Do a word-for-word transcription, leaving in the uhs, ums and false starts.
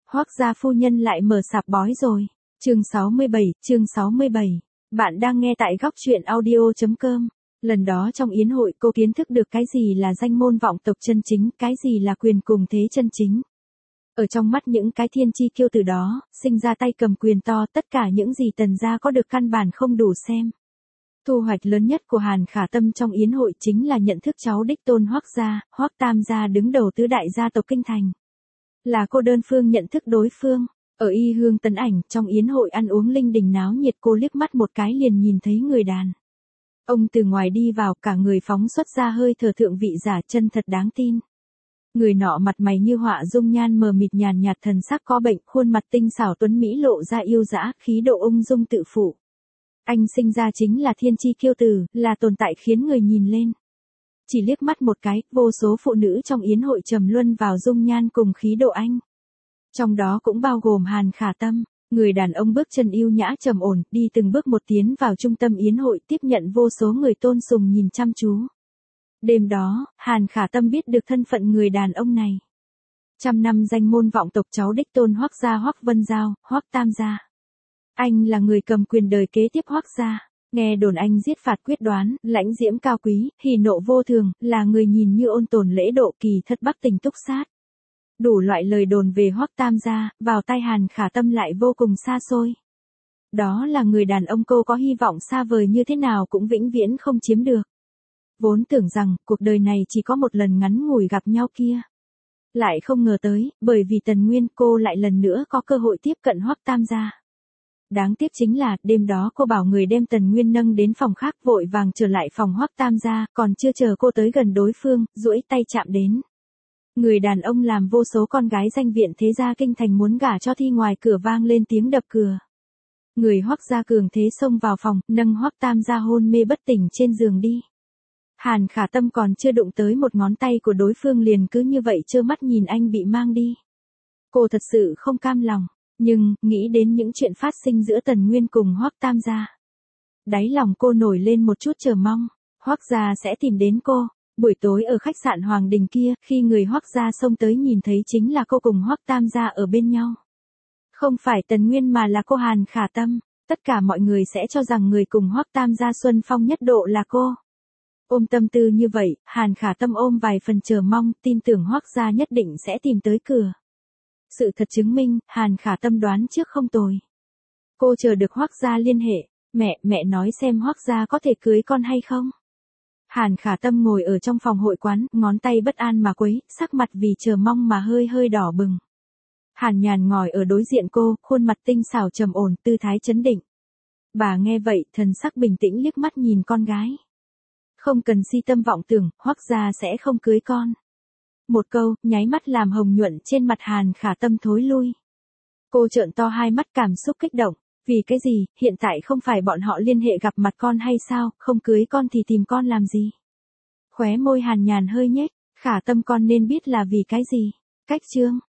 Hoắc gia phu nhân lại mở sạp bói rồi. Chương sáu mươi bảy, chương sáu mươi bảy. Bạn đang nghe tại góc truyện audio chấm com. Lần đó trong yến hội cô kiến thức được cái gì là danh môn vọng tộc chân chính, cái gì là quyền cùng thế chân chính. Ở trong mắt những cái thiên chi kiêu tử đó, sinh ra tay cầm quyền to, tất cả những gì Tần gia có được căn bản không đủ xem. Thu hoạch lớn nhất của Hàn Khả Tâm trong yến hội chính là nhận thức cháu đích tôn Hoắc gia, Hoắc Tam gia đứng đầu tứ đại gia tộc kinh thành. Là cô đơn phương nhận thức đối phương. Ở Y Hương Tấn Ảnh, trong yến hội ăn uống linh đình náo nhiệt, cô liếc mắt một cái liền nhìn thấy người đàn ông từ ngoài đi vào, cả người phóng xuất ra hơi thở thượng vị giả, chân thật đáng tin. Người nọ mặt mày như họa, dung nhan mờ mịt nhàn nhạt, thần sắc có bệnh, khuôn mặt tinh xảo tuấn mỹ lộ ra yêu dã, khí độ ung dung tự phụ. Anh sinh ra chính là thiên chi kiêu tử, là tồn tại khiến người nhìn lên. Chỉ liếc mắt một cái, vô số phụ nữ trong yến hội trầm luân vào dung nhan cùng khí độ anh. Trong đó cũng bao gồm Hàn Khả Tâm. Người đàn ông bước chân yêu nhã trầm ổn, đi từng bước một tiến vào trung tâm yến hội, tiếp nhận vô số người tôn sùng nhìn chăm chú. Đêm đó, Hàn Khả Tâm biết được thân phận người đàn ông này. Trăm năm danh môn vọng tộc cháu đích tôn Hoắc gia Hoắc Vân Giao, Hoắc Tam gia. Anh là người cầm quyền đời kế tiếp Hoắc gia. Nghe đồn anh giết phạt quyết đoán, lãnh diễm cao quý, hỉ nộ vô thường, là người nhìn như ôn tồn lễ độ, kỳ thất bắc tình túc sát. Đủ loại lời đồn về Hoắc Tam gia, vào tai Hàn Khả Tâm lại vô cùng xa xôi. Đó là người đàn ông cô có hy vọng xa vời như thế nào cũng vĩnh viễn không chiếm được. Vốn tưởng rằng, cuộc đời này chỉ có một lần ngắn ngủi gặp nhau kia. Lại không ngờ tới, bởi vì Tần Nguyên cô lại lần nữa có cơ hội tiếp cận Hoắc Tam gia. Đáng tiếc chính là, đêm đó cô bảo người đem Tần Nguyên nâng đến phòng khác, vội vàng trở lại phòng Hoắc Tam gia, còn chưa chờ cô tới gần đối phương, duỗi tay chạm đến. Người đàn ông làm vô số con gái danh viện thế gia kinh thành muốn gả cho thi ngoài cửa vang lên tiếng đập cửa. Người Hoắc gia cường thế xông vào phòng, nâng Hoắc Tam gia hôn mê bất tỉnh trên giường đi. Hàn Khả Tâm còn chưa đụng tới một ngón tay của đối phương liền cứ như vậy trơ mắt nhìn anh bị mang đi. Cô thật sự không cam lòng, nhưng, nghĩ đến những chuyện phát sinh giữa Tần Nguyên cùng Hoắc Tam gia. Đáy lòng cô nổi lên một chút chờ mong, Hoắc gia sẽ tìm đến cô. Buổi tối ở khách sạn Hoàng Đình kia, khi người Hoắc gia xông tới nhìn thấy chính là cô cùng Hoắc Tam gia ở bên nhau. Không phải Tần Nguyên mà là cô Hàn Khả Tâm, tất cả mọi người sẽ cho rằng người cùng Hoắc Tam gia xuân phong nhất độ là cô. Ôm tâm tư như vậy, Hàn Khả Tâm ôm vài phần chờ mong, tin tưởng Hoắc gia nhất định sẽ tìm tới cửa. Sự thật chứng minh, Hàn Khả Tâm đoán trước không tồi. Cô chờ được Hoắc gia liên hệ, mẹ, mẹ nói xem Hoắc gia có thể cưới con hay không? Hàn Khả Tâm ngồi ở trong phòng hội quán, ngón tay bất an mà quấy, sắc mặt vì chờ mong mà hơi hơi đỏ bừng. Hàn Nhàn ngồi ở đối diện cô, khuôn mặt tinh xảo trầm ổn, tư thái chấn định. Bà nghe vậy, thần sắc bình tĩnh liếc mắt nhìn con gái. Không cần si tâm vọng tưởng, Hoắc gia sẽ không cưới con. Một câu, nháy mắt làm hồng nhuận trên mặt Hàn Khả Tâm thối lui. Cô trợn to hai mắt cảm xúc kích động. Vì cái gì, hiện tại không phải bọn họ liên hệ gặp mặt con hay sao, không cưới con thì tìm con làm gì? Khóe môi Hàn Nhàn hơi nhếch, Khả Tâm con nên biết là vì cái gì? Cách chương,